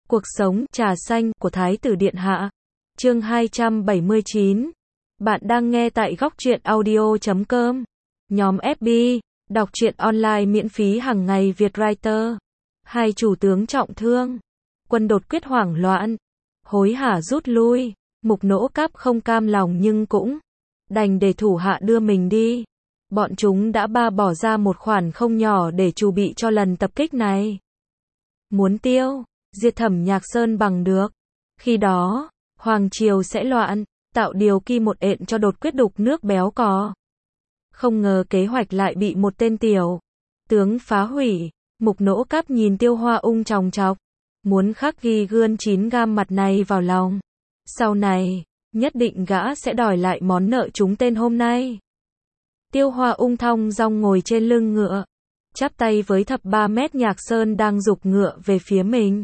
Cuộc sống trà xanh của Thái tử Điện Hạ. Chương 279. Bạn đang nghe tại Góc Truyện Audio.com. Nhóm FB, đọc truyện online miễn phí hàng ngày Việt Writer. Hai chủ tướng trọng thương. Quân đột quyết hoảng loạn. Hối hả rút lui. Mục Nỗ Cáp không cam lòng nhưng cũng đành để thủ hạ đưa mình đi. Bọn chúng đã bỏ ra một khoản không nhỏ để chuẩn bị cho lần tập kích này. Muốn diệt Thẩm Nhạc Sơn bằng được. Khi đó, Hoàng Triều sẽ loạn, tạo điều kỳ một ện cho đột quyết đục nước béo cò. Không ngờ kế hoạch lại bị một tên tiểu tướng phá hủy. Mục Nỗ Cáp nhìn Tiêu Hoa Ung chòng chọc, muốn khắc ghi gươn 9 gam mặt này vào lòng. Sau này, nhất định gã sẽ đòi lại món nợ chúng tên hôm nay. Tiêu Hoa Ung thong dong ngồi trên lưng ngựa, chắp tay với thập 3 mét Nhạc Sơn đang giục ngựa về phía mình.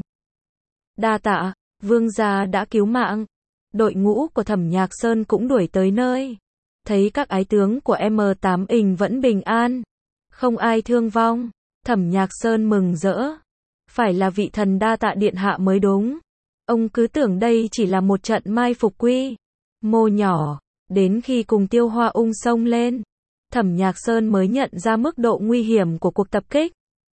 Đa tạ, vương gia đã cứu mạng. Đội ngũ của Thẩm Nhạc Sơn cũng đuổi tới nơi. Thấy các ái tướng của M8 ình vẫn bình an, không ai thương vong. Thẩm Nhạc Sơn mừng rỡ. Phải là vị thần đa tạ điện hạ mới đúng. Ông cứ tưởng đây chỉ là một trận mai phục quy mô nhỏ. Đến khi cùng Tiêu Hoa Ung xông lên, Thẩm Nhạc Sơn mới nhận ra mức độ nguy hiểm của cuộc tập kích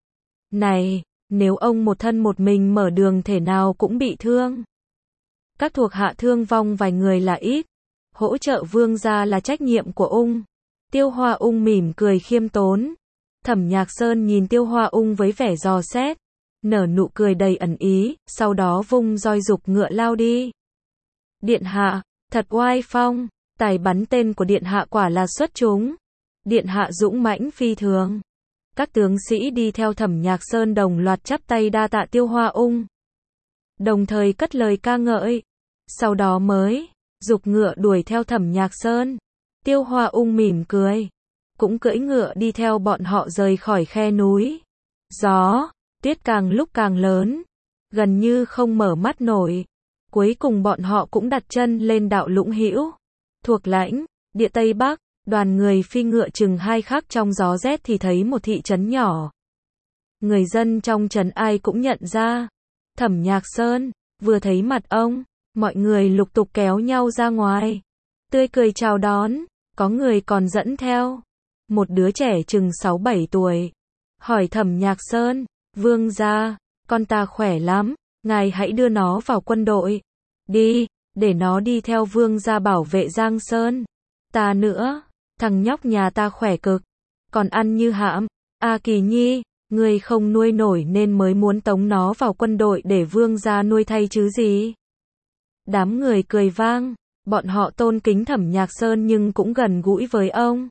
này. Nếu ông một thân một mình mở đường thể nào cũng bị thương. Các thuộc hạ thương vong vài người là ít. Hỗ trợ vương gia là trách nhiệm của Ung. Tiêu Hoa Ung mỉm cười khiêm tốn. Thẩm Nhạc Sơn nhìn Tiêu Hoa Ung với vẻ dò xét, nở nụ cười đầy ẩn ý, sau đó vung roi giục ngựa lao đi. Điện hạ, thật oai phong, tài bắn tên của điện hạ quả là xuất chúng. Điện hạ dũng mãnh phi thường. Các tướng sĩ đi theo Thẩm Nhạc Sơn đồng loạt chắp tay đa tạ Tiêu Hoa Ung, đồng thời cất lời ca ngợi. Sau đó mới giục ngựa đuổi theo Thẩm Nhạc Sơn. Tiêu Hoa Ung mỉm cười, cũng cưỡi ngựa đi theo bọn họ rời khỏi khe núi. Gió, tuyết càng lúc càng lớn, gần như không mở mắt nổi. Cuối cùng bọn họ cũng đặt chân lên đạo Lũng Hữu, thuộc lãnh địa Tây Bắc. Đoàn người phi ngựa chừng 2 khắc trong gió rét thì thấy một thị trấn nhỏ. Người dân trong trấn ai cũng nhận ra Thẩm Nhạc Sơn. Vừa thấy mặt ông, mọi người lục tục kéo nhau ra ngoài, tươi cười chào đón. Có người còn dẫn theo một đứa trẻ chừng 6-7 tuổi, hỏi Thẩm Nhạc Sơn: vương gia, con ta khỏe lắm, ngài hãy đưa nó vào quân đội đi, để nó đi theo vương gia bảo vệ Giang Sơn. Ta nữa, thằng nhóc nhà ta khỏe cực, còn ăn như hạm. Kỳ Nhi, ngươi không nuôi nổi nên mới muốn tống nó vào quân đội để vương gia nuôi thay chứ gì. Đám người cười vang, bọn họ tôn kính Thẩm Nhạc Sơn nhưng cũng gần gũi với ông.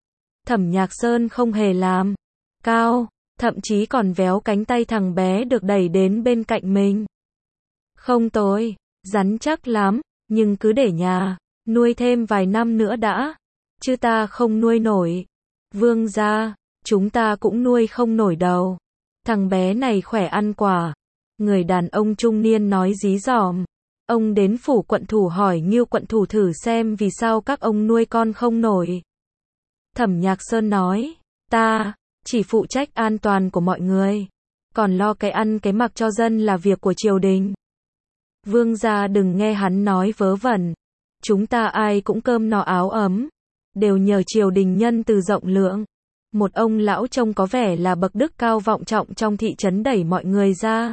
Thẩm Nhạc Sơn không hề làm cao, thậm chí còn véo cánh tay thằng bé được đẩy đến bên cạnh mình. Không tồi, rắn chắc lắm, nhưng cứ để nhà nuôi thêm vài năm nữa đã, chứ ta không nuôi nổi. Vương gia, chúng ta cũng nuôi không nổi đâu. Thằng bé này khỏe ăn quả. Người đàn ông trung niên nói dí dỏm. Ông đến phủ quận thủ hỏi Nghiêu quận thủ thử xem vì sao các ông nuôi con không nổi. Thẩm Nhạc Sơn nói, ta chỉ phụ trách an toàn của mọi người, còn lo cái ăn cái mặc cho dân là việc của triều đình. Vương gia đừng nghe hắn nói vớ vẩn. Chúng ta ai cũng cơm no áo ấm, đều nhờ triều đình nhân từ rộng lượng. Một ông lão trông có vẻ là bậc đức cao vọng trọng trong thị trấn đẩy mọi người ra,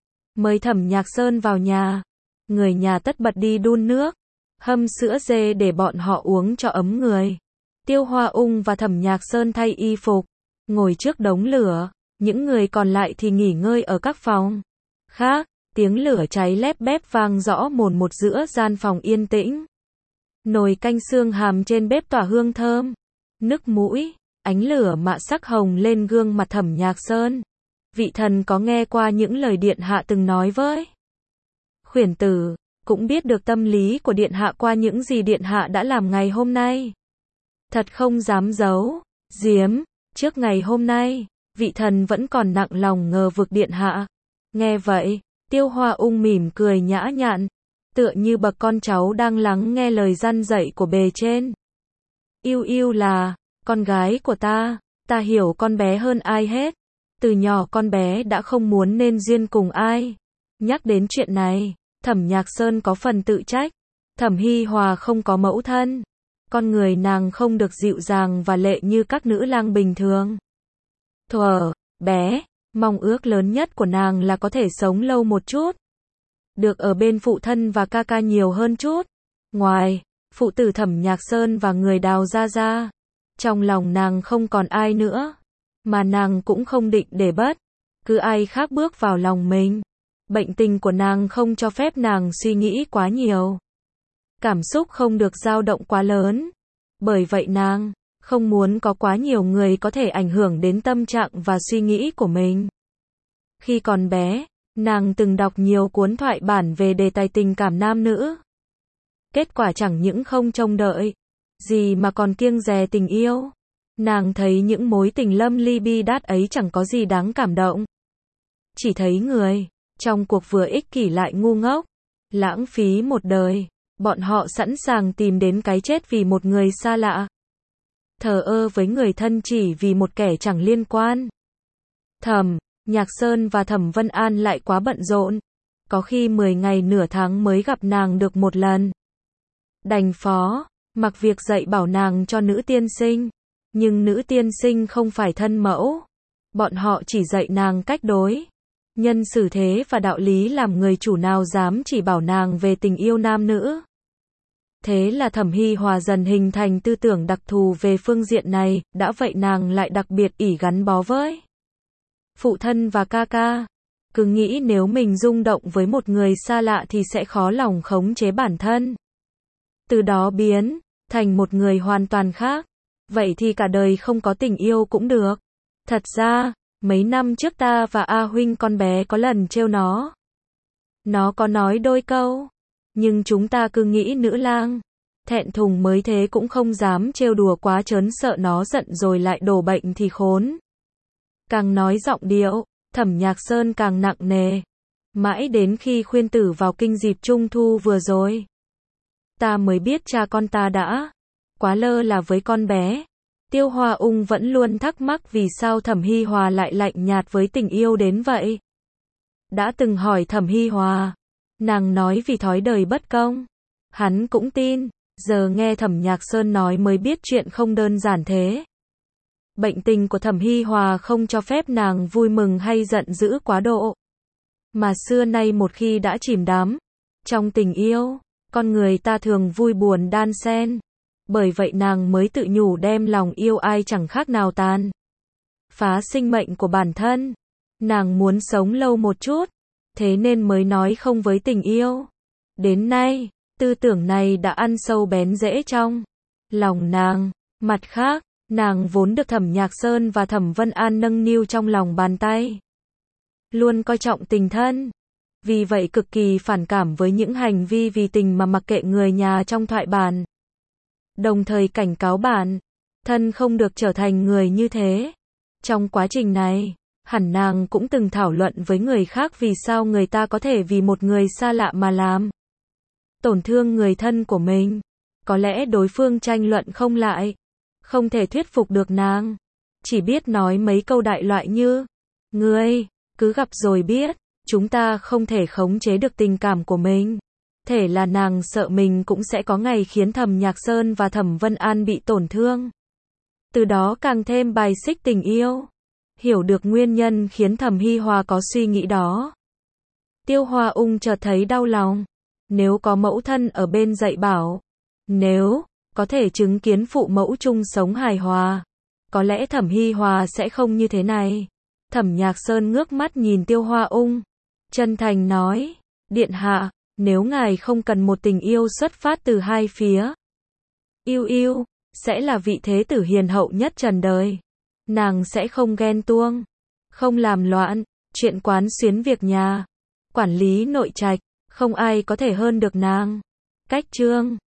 mời Thẩm Nhạc Sơn vào nhà. Người nhà tất bật đi đun nước, hâm sữa dê để bọn họ uống cho ấm người. Tiêu Hoa Ung và Thẩm Nhạc Sơn thay y phục, ngồi trước đống lửa. Những người còn lại thì nghỉ ngơi ở các phòng khác. Tiếng lửa cháy lép bép vang rõ mồn một giữa gian phòng yên tĩnh. Nồi canh xương hàm trên bếp tỏa hương thơm, nức mũi. Ánh lửa mạ sắc hồng lên gương mặt Thẩm Nhạc Sơn. Vị thần có nghe qua những lời điện hạ từng nói với khuyển tử, cũng biết được tâm lý của điện hạ qua những gì điện hạ đã làm ngày hôm nay. Thật không dám giấu giếm, trước ngày hôm nay, vị thần vẫn còn nặng lòng ngờ vực điện hạ. Nghe vậy, Tiêu Hoa Ung mỉm cười nhã nhặn, tựa như bậc con cháu đang lắng nghe lời răn dạy của bề trên. Yêu yêu là con gái của ta hiểu con bé hơn ai hết. Từ nhỏ con bé đã không muốn nên duyên cùng ai. Nhắc đến chuyện này, Thẩm Nhạc Sơn có phần tự trách. Thẩm Hi Hòa không có mẫu thân. Con người nàng không được dịu dàng và lệ như các nữ lang bình thường. Thuở bé, mong ước lớn nhất của nàng là có thể sống lâu một chút. Được ở bên phụ thân và ca ca nhiều hơn chút. Ngoài phụ tử Thẩm Nhạc Sơn và người Đào gia gia, trong lòng nàng không còn ai nữa. Mà nàng cũng không định để bất cứ ai khác bước vào lòng mình. Bệnh tình của nàng không cho phép nàng suy nghĩ quá nhiều. Cảm xúc không được dao động quá lớn. Bởi vậy nàng không muốn có quá nhiều người có thể ảnh hưởng đến tâm trạng và suy nghĩ của mình. Khi còn bé, nàng từng đọc nhiều cuốn thoại bản về đề tài tình cảm nam nữ. Kết quả chẳng những không trông đợi gì mà còn kiêng dè tình yêu. Nàng thấy những mối tình lâm ly bi đát ấy chẳng có gì đáng cảm động. Chỉ thấy người trong cuộc vừa ích kỷ lại ngu ngốc, lãng phí một đời. Bọn họ sẵn sàng tìm đến cái chết vì một người xa lạ. Thờ ơ với người thân chỉ vì một kẻ chẳng liên quan. Thẩm Nhạc Sơn và Thẩm Vân An lại quá bận rộn. Có khi 10 ngày nửa tháng mới gặp nàng được một lần. Đành phó mặc việc dạy bảo nàng cho nữ tiên sinh. Nhưng nữ tiên sinh không phải thân mẫu. Bọn họ chỉ dạy nàng cách đối nhân xử thế và đạo lý làm người chủ, nào dám chỉ bảo nàng về tình yêu nam nữ. Thế là Thẩm Hi Hòa dần hình thành tư tưởng đặc thù về phương diện này, đã vậy nàng lại đặc biệt ỷ gắn bó với phụ thân và ca ca. Cứ nghĩ nếu mình rung động với một người xa lạ thì sẽ khó lòng khống chế bản thân. Từ đó biến thành một người hoàn toàn khác. Vậy thì cả đời không có tình yêu cũng được. Thật ra, mấy năm trước ta và A huynh con bé có lần trêu nó. Nó có nói đôi câu. Nhưng chúng ta cứ nghĩ nữ lang thẹn thùng mới thế cũng không dám trêu đùa quá trớn, sợ nó giận rồi lại đổ bệnh thì khốn. Càng nói giọng điệu Thẩm Nhạc Sơn càng nặng nề. Mãi đến khi khuyên tử vào kinh dịp Trung Thu vừa rồi, ta mới biết cha con ta đã quá lơ là với con bé. Tiêu Hoa Ung vẫn luôn thắc mắc vì sao Thẩm Hi Hòa lại lạnh nhạt với tình yêu đến vậy. Đã từng hỏi Thẩm Hi Hòa, nàng nói vì thói đời bất công. Hắn cũng tin, giờ nghe Thẩm Nhạc Sơn nói mới biết chuyện không đơn giản thế. Bệnh tình của Thẩm Hi Hòa không cho phép nàng vui mừng hay giận dữ quá độ. Mà xưa nay một khi đã chìm đắm trong tình yêu, con người ta thường vui buồn đan xen. Bởi vậy nàng mới tự nhủ đem lòng yêu ai chẳng khác nào tàn phá sinh mệnh của bản thân. Nàng muốn sống lâu một chút, thế nên mới nói không với tình yêu. Đến nay, tư tưởng này đã ăn sâu bén rễ trong lòng nàng. Mặt khác, nàng vốn được Thẩm Nhạc Sơn và Thẩm Vân An nâng niu trong lòng bàn tay. Luôn coi trọng tình thân. Vì vậy cực kỳ phản cảm với những hành vi vì tình mà mặc kệ người nhà trong thoại bản. Đồng thời cảnh cáo bản thân không được trở thành người như thế. Trong quá trình này, hẳn nàng cũng từng thảo luận với người khác vì sao người ta có thể vì một người xa lạ mà làm tổn thương người thân của mình. Có lẽ đối phương tranh luận không lại, không thể thuyết phục được nàng. Chỉ biết nói mấy câu đại loại như, ngươi cứ gặp rồi biết, chúng ta không thể khống chế được tình cảm của mình. Thể là nàng sợ mình cũng sẽ có ngày khiến Thẩm Nhạc Sơn và Thẩm Vân An bị tổn thương. Từ đó càng thêm bài xích tình yêu. Hiểu được nguyên nhân khiến Thẩm Hi Hòa có suy nghĩ đó, Tiêu Hoa Ung chợt thấy đau lòng. Nếu có mẫu thân ở bên dạy bảo, nếu có thể chứng kiến phụ mẫu chung sống hài hòa, có lẽ Thẩm Hi Hòa sẽ không như thế này. Thẩm Nhạc Sơn ngước mắt nhìn Tiêu Hoa Ung, chân thành nói, điện hạ, nếu ngài không cần một tình yêu xuất phát từ hai phía, yêu yêu sẽ là vị thế tử hiền hậu nhất trần đời. Nàng sẽ không ghen tuông, không làm loạn, chuyện quán xuyến việc nhà, quản lý nội trạch, không ai có thể hơn được nàng. Cách chương